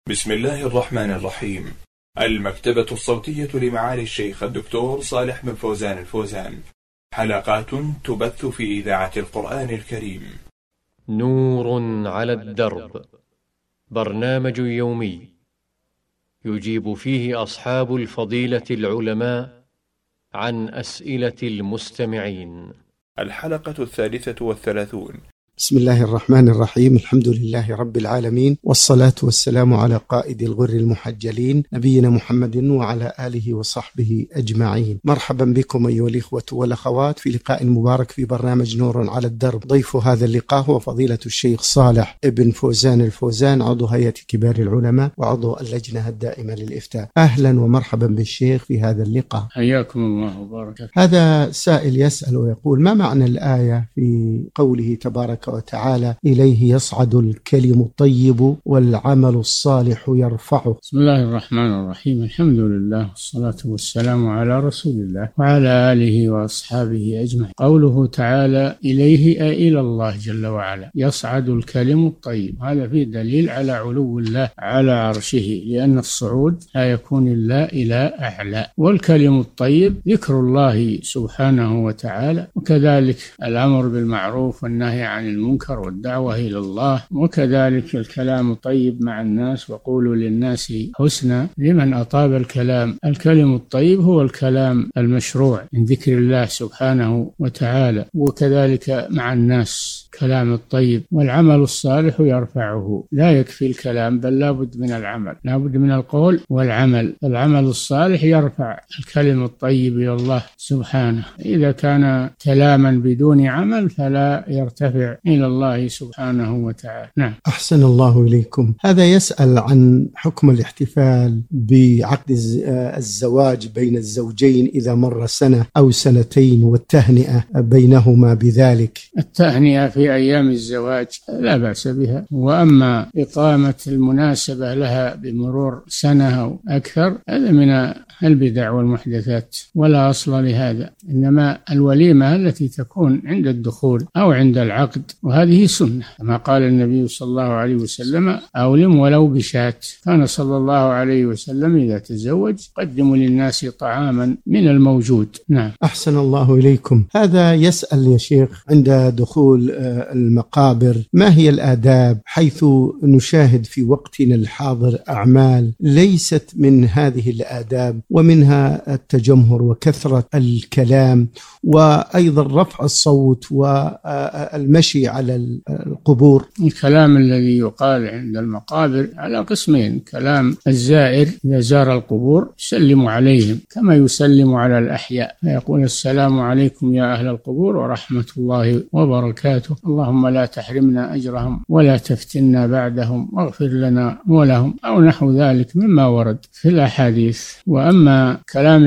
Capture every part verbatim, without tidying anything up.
بسم الله الرحمن الرحيم. المكتبة الصوتية لمعالي الشيخ الدكتور صالح بن فوزان الفوزان، حلقات تبث في إذاعة القرآن الكريم. نور على الدرب، برنامج يومي يجيب فيه أصحاب الفضيلة العلماء عن أسئلة المستمعين. الحلقة الثالثة والثلاثون. بسم الله الرحمن الرحيم. الحمد لله رب العالمين، والصلاة والسلام على قائد الغر المحجلين نبينا محمد وعلى آله وصحبه أجمعين. مرحبا بكم أيها الإخوة والأخوات في لقاء مبارك في برنامج نور على الدرب. ضيف هذا اللقاء هو فضيلة الشيخ صالح بن فوزان الفوزان، عضو هيئة كبار العلماء وعضو اللجنة الدائمة للإفتاء. أهلا ومرحبا بالشيخ في هذا اللقاء. حياكم الله وبارك. هذا سائل يسأل ويقول: ما معنى الآية في قوله تبارك وتعالى إليه يصعد الكلم الطيب والعمل الصالح يرفعه؟ بسم الله الرحمن الرحيم. الحمد لله والصلاة والسلام على رسول الله وعلى آله وأصحابه أجمعين. قوله تعالى إليه أي إلى الله جل وعلا يصعد الكلم الطيب، هذا فيه دليل على علو الله على عرشه، لأن الصعود لا يكون إلا إلى أعلى، والكلم الطيب ذكر الله سبحانه وتعالى، وكذلك الأمر بالمعروف والنهي عن المنكر والدعوة إلى الله، وكذلك الكلام الطيب مع الناس، وقولوا للناس حسنا لمن أطاب الكلام. الكلم الطيب هو الكلام المشروع من ذكر الله سبحانه وتعالى، وكذلك مع الناس كلام الطيب. والعمل الصالح يرفعه، لا يكفي الكلام بل لابد من العمل، لابد من القول والعمل. العمل الصالح يرفع الكلم الطيب إلى الله سبحانه. إذا كان كلاما بدون عمل فلا يرتفع إلى الله سبحانه وتعالى. نعم. أحسن الله إليكم. هذا يسأل عن حكم الاحتفال بعقد الزواج بين الزوجين إذا مر سنة أو سنتين، والتهنئة بينهما بذلك. التهنئة في أيام الزواج لا بأس بها، وأما إقامة المناسبة لها بمرور سنة أو أكثر هذا من البدع والمحدثات، ولا أصل لهذا. إنما الوليمة التي تكون عند الدخول أو عند العقد، وهذه سنة كما قال النبي صلى الله عليه وسلم: أولم ولو بشاة. كان صلى الله عليه وسلم إذا تزوج قدموا للناس طعاما من الموجود. نعم. أحسن الله إليكم. هذا يسأل يا شيخ: عند دخول المقابر ما هي الآداب، حيث نشاهد في وقتنا الحاضر أعمال ليست من هذه الآداب، ومنها التجمهر وكثرة الكلام، وأيضا رفع الصوت والمشي على القبور. الكلام الذي يقال عند المقابر على قسمين: كلام الزائر إذا زار القبور يسلم عليهم كما يسلم على الأحياء، فيقول: السلام عليكم يا أهل القبور ورحمة الله وبركاته، اللهم لا تحرمنا أجرهم ولا تفتنا بعدهم واغفر لنا ولهم، أو نحو ذلك مما ورد في الأحاديث. وأما كلام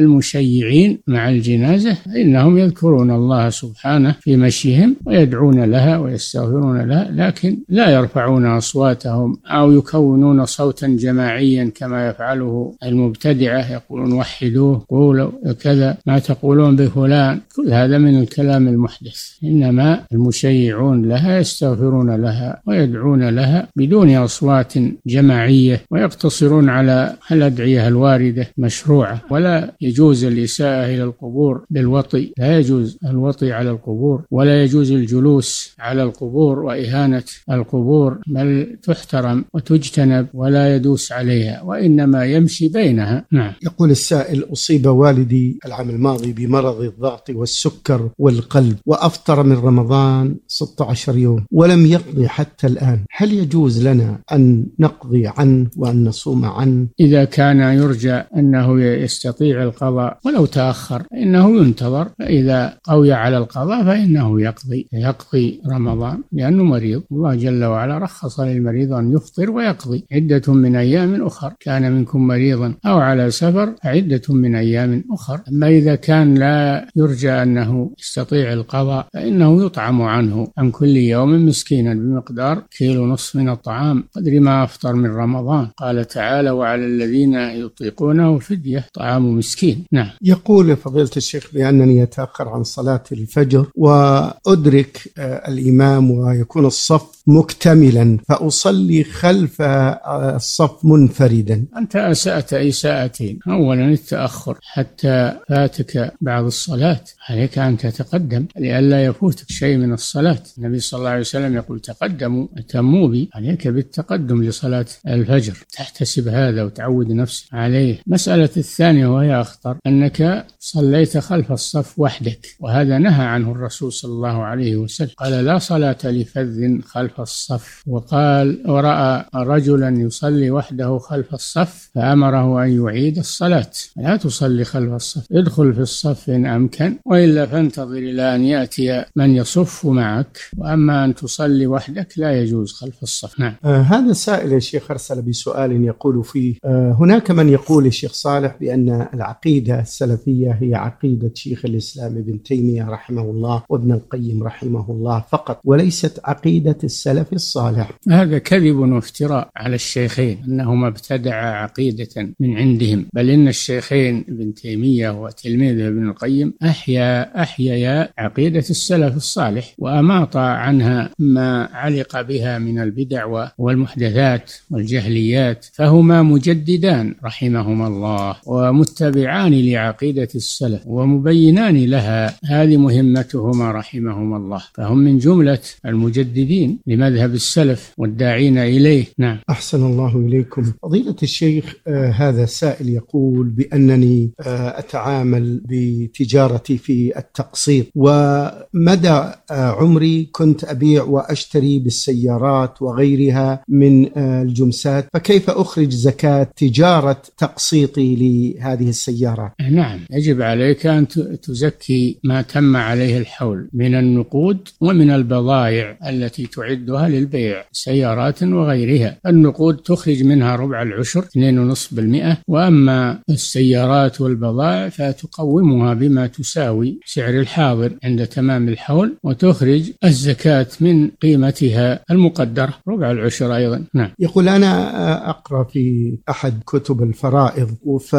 المشيعين مع الجنازة إنهم يذكرون الله سبحانه في مشيهم ويدعون لها ويستغفرون لها، لكن لا يرفعون أصواتهم أو يكونون صوتا جماعيا كما يفعله المبتدعة، يقولون وحدوه، قولوا كذا، ما تقولون بفلان. كل هذا من الكلام المحدث. إنما المشيعون لها يستغفرون لها ويدعون لها بدون أصوات جماعية، ويقتصرون على الأدعية الواردة مشروعة. ولا يجوز الإساءة إلى القبور بالوطي، لا يجوز الوطي على القبور، ولا يجوز الجلوس على القبور وإهانة القبور، بل تحترم وتجتنب ولا يدوس عليها، وإنما يمشي بينها. نعم. يقول السائل: أصيب والدي العام الماضي بمرض الضغط والسكر والقلب، وأفطر من رمضان ستة عشر يوم ولم يقضي حتى الآن، هل يجوز لنا أن نقضي عنه وأن نصوم عنه؟ إذا كان يرجى أنه يستطيع القضاء ولو تأخر إنه ينتظر، فإذا قوي على القضاء فإنه يقضي يقضي رمضان، لأنه مريض. الله جل وعلا رخص للمريض أن يفطر ويقضي. عدة من أيام أخر، كان منكم مريضا أو على سفر عدة من أيام أخر. أما إذا كان لا يرجى أنه يستطيع القضاء فإنه يطعم عنه عن كل يوم مسكينا بمقدار كيلو نصف من الطعام قدر ما أفطر من رمضان. قال تعالى: وعلى الذين يطيقونه فدية طعام مسكين. نعم. يقول فضيلة الشيخ بأنني أتأخر عن صلاة الفجر وأدرك الإمام ويكون الصف مكتملا فأصلي خلف الصف منفردا؟ أنت أسأت إساءتين. أولا التأخر حتى فاتك بعض الصلاة، عليك أن تتقدم لئلا يفوتك شيء من الصلاة. النبي صلى الله عليه وسلم يقول تقدموا أتموا بي، عليك بالتقدم لصلاة الفجر، تحتسب هذا وتعود نفسك عليه. مسألة الثانية وهي أخطر، أنك صليت خلف الصف وحدك، وهذا نهى عنه الرسول صلى الله عليه وسلم، قال لا صلاة لفذ خلف الصف، وقال ورأى رجلا يصلي وحده خلف الصف فأمره أن يعيد الصلاة. لا تصلي خلف الصف، ادخل في الصف إن أمكن، وإلا فانتظر إلى أن يأتي من يصف معك، وأما أن تصلي وحدك لا يجوز خلف الصف. نعم. آه هذا سائل يا شيخ أرسل بسؤال يقول فيه آه هناك من يقول الشيخ صالح بأن العقيدة السلفية هي عقيدة شيخ الإسلام ابن تيمية رحمه الله وابن القيم رحمه الله فقط، وليست عقيدة السلف الصالح. هذا كذب وافتراء على الشيخين أنهما ابتدعا عقيدة من عندهم، بل إن الشيخين ابن تيمية وتلميذه ابن القيم أحيا أحيا عقيدة السلف الصالح، وأماط عنها ما علق بها من البدع والمحدثات والجهليات، فهما مجددان رحمهما الله ومتبعان لعقيدة السلف ومبينان لها، هذه مهمتهما رحمهما الله، فهم من جملة المجددين لمذهب السلف والداعين إليه. نعم. أحسن الله إليكم فضيلة الشيخ. آه هذا السائل يقول بأنني آه أتعامل بتجارتي في التقسيط، ومدى آه عمري كنت أبيع وأشتري بالسيارات وغيرها من آه الجمسات، فكيف أخرج زكاة تجارة تقسيطي لهذه السيارات؟ نعم، يجب عليك أن تزكي ما تم عليه الحول من النقود ومن البضائع التي تعدها للبيع، سيارات وغيرها. النقود تخرج منها ربع العشر اثنين ونصف بالمئة، وأما السيارات والبضائع فتقومها بما تساوي سعر الحاضر عند تمام الحول، وتخرج الزكاة من قيمتها المقدرة ربع العشر أيضا. نعم. يقول أنا أقرأ في أحد كتب الفرائض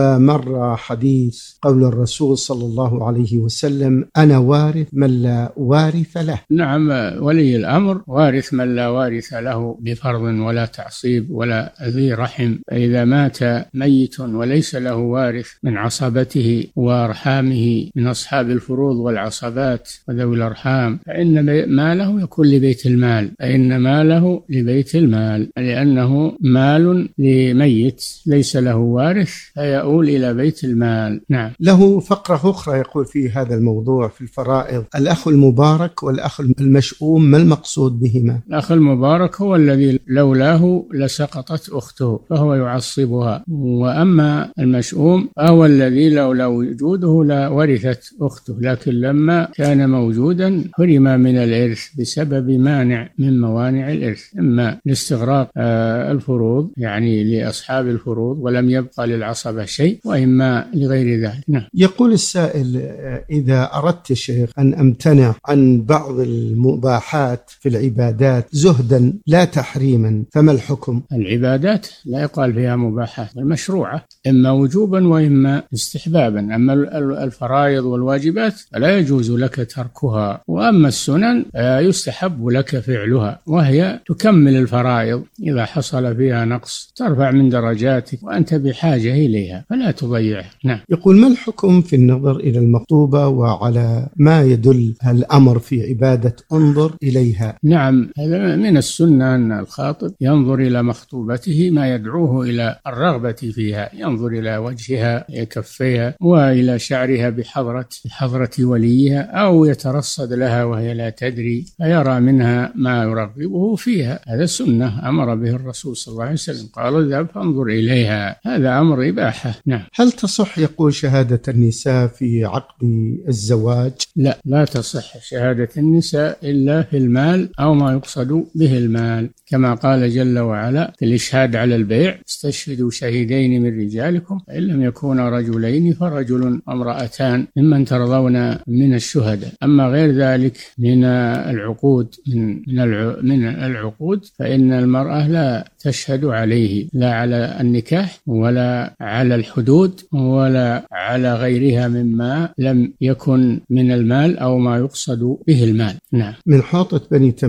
فمر حديث قول الرسول صلى الله عليه وسلم أنا وارث من لا وارث له. نعم، ولي الأمر وارث من لا وارث له بفرض ولا تعصيب ولا ذي رحم، فإذا مات ميت وليس له وارث من عصبته وأرحامه من أصحاب الفروض والعصبات وذوي الأرحام فإن ماله يكون لبيت المال، فإن ماله لبيت المال، لأنه مال لميت ليس له وارث فيؤول إلى بيت المال. نعم. له فقرة أخرى يقول في هذا الموضوع في الفرائض الأخ المبارك والأخ المشؤوم، ما المقصود بهما؟ الأخ المبارك هو الذي لولاه لسقطت أخته فهو يعصبها، وأما المشؤوم فهو الذي لولا وجوده لا ورثت أخته، لكن لما كان موجودا حرم من الإرث بسبب مانع من موانع الإرث، إما لاستغراق الفروض يعني لأصحاب الفروض ولم يبقى للعصبة شيء، وإما لغير ذلك. نعم. يقول السائل إذا أردت شيخ أن أمتنع عن بعض المباحات في العبادات زهدا لا تحريما فما الحكم؟ العبادات لا يقال فيها مباحات، المشروعة إما وجوبا وإما استحبابا، أما الفرائض والواجبات فلا يجوز لك تركها، وأما السنن يستحب لك فعلها، وهي تكمل الفرائض إذا حصل فيها نقص ترفع من درجاتك وأنت بحاجة إليها فلا تضيعها. نعم. يقول ما الحكم في النظر إلى المخطوبة وعلى ما يدل الأمر في عبادة انظر إليها؟ نعم، هذا من السنة أن الخاطب ينظر إلى مخطوبته ما يدعوه إلى الرغبة فيها، ينظر إلى وجهها كفيها وإلى شعرها بحضرة بحضرة وليها، أو يترصد لها وهي لا تدري فيرى منها ما يرغبه فيها، هذا سنة أمر به الرسول صلى الله عليه وسلم، قال اذهب فانظر إليها، هذا أمر إباحة. نعم. هل تصح يقول شهادة النساء في عقد الزواج؟ لا، لا تصح شهادة النساء إلا في المال أو ما يقصد به المال، كما قال جل وعلا في الإشهاد على البيع استشهدوا شهيدين من رجالكم فإن لم يكونا رجلين فرجل وامرأتان ممن ترضون من الشهداء. أما غير ذلك من العقود من من العقود فإن المرأة لا تشهد عليه، لا على النكاح ولا على الحدود ولا على غيرها مما لم يكن من المال أو ما يقصد به المال. نعم. من حوطة بني تميم السائل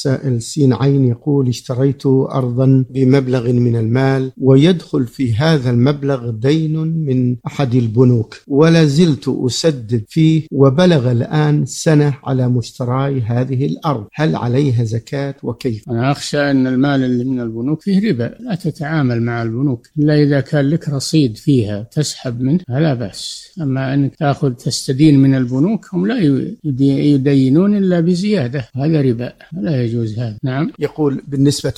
السائل سين عين يقول: اشتريت أرضا بمبلغ من المال ويدخل في هذا المبلغ دين من أحد البنوك ولا زلت أسدد فيه وبلغ الآن سنة على مشتراي هذه الأرض، هل عليها زكاة وكيف؟ أنا أخشى أن المال اللي من البنوك فيه ربا، لا تتعامل مع البنوك إلا إذا كان لك رصيد فيها تسحب منه لا بأس. أما أنك تأخذ تستدين من البنوك هم لا يدينون إلا بزيادة، هذا ربا لا يجوز هذا. نعم. يقول: بالنسبة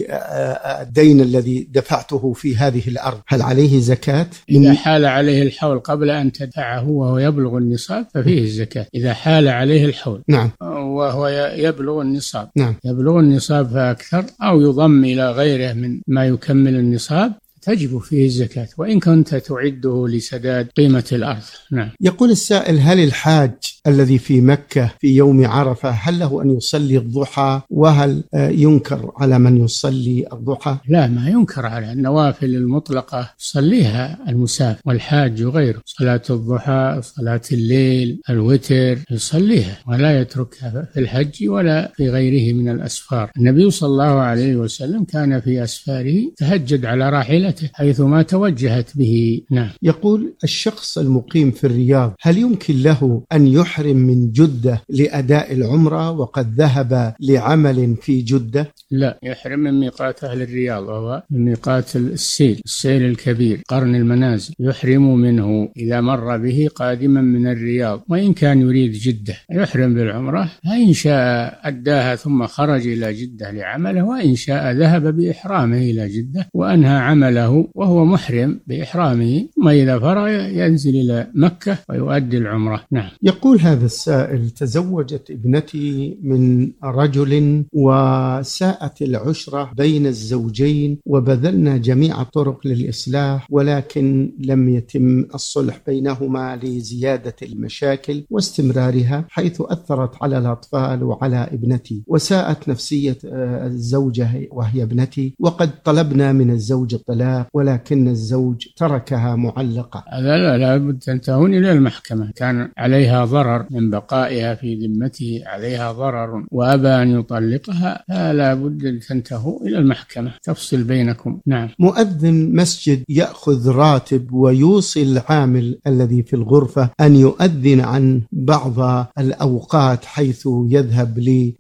للدين الذي دفعته في هذه الأرض هل عليه زكاة؟ إذا حال عليه الحول قبل أن تدفعه وهو يبلغ النصاب ففيه الزكاة. إذا حال عليه الحول نعم وهو يبلغ النصاب نعم. يبلغ النصاب فأكثر أو يضم إلى غيره من ما يكمل النصاب تجب فيه الزكاة وإن كنت تعده لسداد قيمة الأرض. نعم. يقول السائل: هل الحاج الذي في مكة في يوم عرفة هل له أن يصلي الضحى، وهل ينكر على من يصلي الضحى؟ لا، ما ينكر على النوافل المطلقة يصليها المسافر والحاج وغيره، صلاة الضحى، صلاة الليل، الوتر يصليها ولا يتركها في الحج ولا في غيره من الأسفار. النبي صلى الله عليه وسلم كان في أسفاره تهجد على راحلته حيثما توجهت به. نعم. يقول: الشخص المقيم في الرياض هل يمكن له أن يحرم من جدة لأداء العمرة وقد ذهب لعمل في جدة؟ لا، يحرم من ميقات أهل الرياض وهو من ميقات السيل السيل الكبير قرن المنازل، يحرم منه إذا مر به قادما من الرياض، وإن كان يريد جدة يحرم بالعمرة، فإن شاء أداها ثم خرج إلى جدة لعمله، وإن شاء ذهب بإحرامه إلى جدة وأنهى عمله وهو محرم بإحرامه، ثم إذا فرغ ينزل إلى مكة ويؤدي العمرة. نعم. يقول هذا السائل: تزوجت ابنتي من رجل وساءت العشرة بين الزوجين وبذلنا جميع الطرق للإصلاح، ولكن لم يتم الصلح بينهما لزيادة المشاكل واستمرارها، حيث أثرت على الأطفال وعلى ابنتي، وساءت نفسية الزوجة وهي ابنتي، وقد طلبنا من الزوج الطلاق ولكن الزوج تركها معلقة. هذا لا لابد تنتهون إلى المحكمة، كان عليها ضرر من بقائها في ذمته، عليها ضرر وأبى أن يطلقها، فلا بد أن تنتهوا إلى المحكمة تفصل بينكم. نعم. مؤذن مسجد يأخذ راتب ويوصي العامل الذي في الغرفة أن يؤذن عن بعض الأوقات حيث يذهب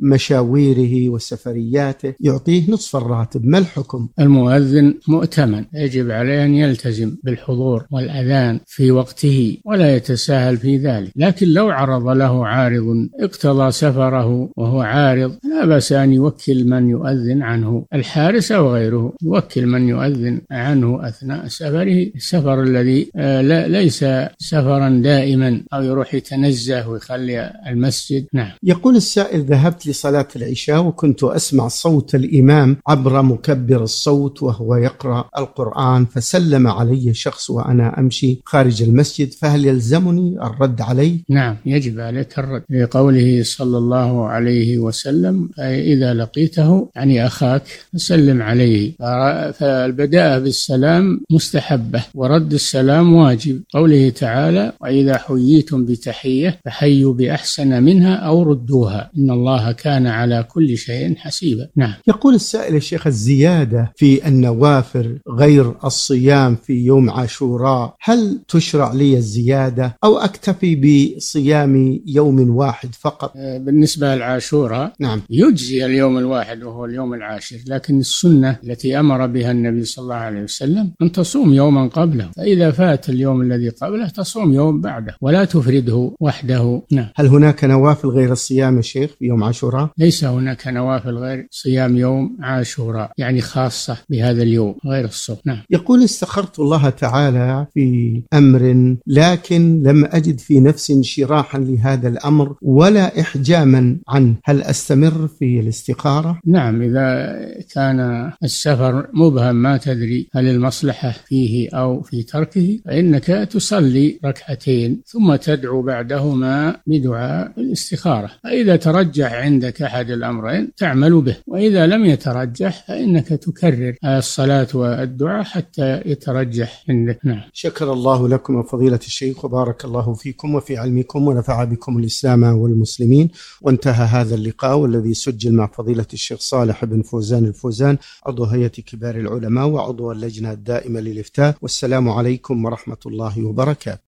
لمشاويره وسفرياته، يعطيه نصف الراتب، ما الحكم؟ المؤذن مؤتمن، يجب عليه أن يلتزم بالحضور والأذان في وقته ولا يتساهل في ذلك، لكن لو عرض له عارض اقتضى سفره وهو عارض لا بأس أن يوكل من يؤذن عنه، الحارس أو غيره يوكل من يؤذن عنه أثناء سفره، السفر الذي ليس سفرا دائما أو يروح يتنزه ويخلي المسجد. نعم. يقول السائل: ذهبت لصلاة العشاء وكنت أسمع صوت الإمام عبر مكبر الصوت وهو يقرأ القرآن، فسلم علي شخص وأنا أمشي خارج المسجد، فهل يلزمني الرد عليه؟ نعم، يجب عليك الرد لقوله صلى الله عليه وسلم: إذا لقيته يعني أخاك فسلم عليه، فالبداء بالسلام مستحبة ورد السلام واجب، قوله تعالى: وإذا حييتم بتحية فحيوا بأحسن منها أو ردوها إن الله كان على كل شيء حسيبا. نعم. يقول السائل: الشيخ، الزيادة في النوافل غير الصيام في يوم عاشوراء هل تشرع لي الزيادة أو أكتفي بصيام يوم واحد فقط؟ بالنسبة للعاشوراء نعم يجزي اليوم الواحد وهو اليوم العاشر، لكن السنة التي أمر بها النبي صلى الله عليه وسلم أن تصوم يوما قبله، فإذا فات اليوم الذي قبله تصوم يوم بعده ولا تفرده وحده. نعم. هل هناك نوافل غير الصيام يا شيخ في يوم عاشوراء؟ ليس هناك نوافل غير صيام يوم عاشوراء، يعني خاصة بهذا اليوم غير الصوم. نعم. يقول: استخرت الله تعالى في أمر لكن لم أجد في نفسي انشراحا لهذا الأمر ولا إحجاما عنه، هل أستمر في الاستخارة؟ نعم، إذا كان السفر مبهم ما تدري هل المصلحة فيه أو في تركه، فإنك تصلي ركعتين ثم تدعو بعدهما بدعاء الاستخارة، فإذا ترجح عندك أحد الأمرين تعمل به، وإذا لم يترجح فإنك تكرر الصلاة الدعاء حتى يترجح عندك. نعم. شكر الله لكم فضيلة الشيخ وبارك الله فيكم وفي علمكم ونفع بكم الإسلام والمسلمين. وانتهى هذا اللقاء والذي سجل مع فضيلة الشيخ صالح بن فوزان الفوزان عضو هيئة كبار العلماء وعضو اللجنة الدائمة للإفتاء. والسلام عليكم ورحمة الله وبركاته.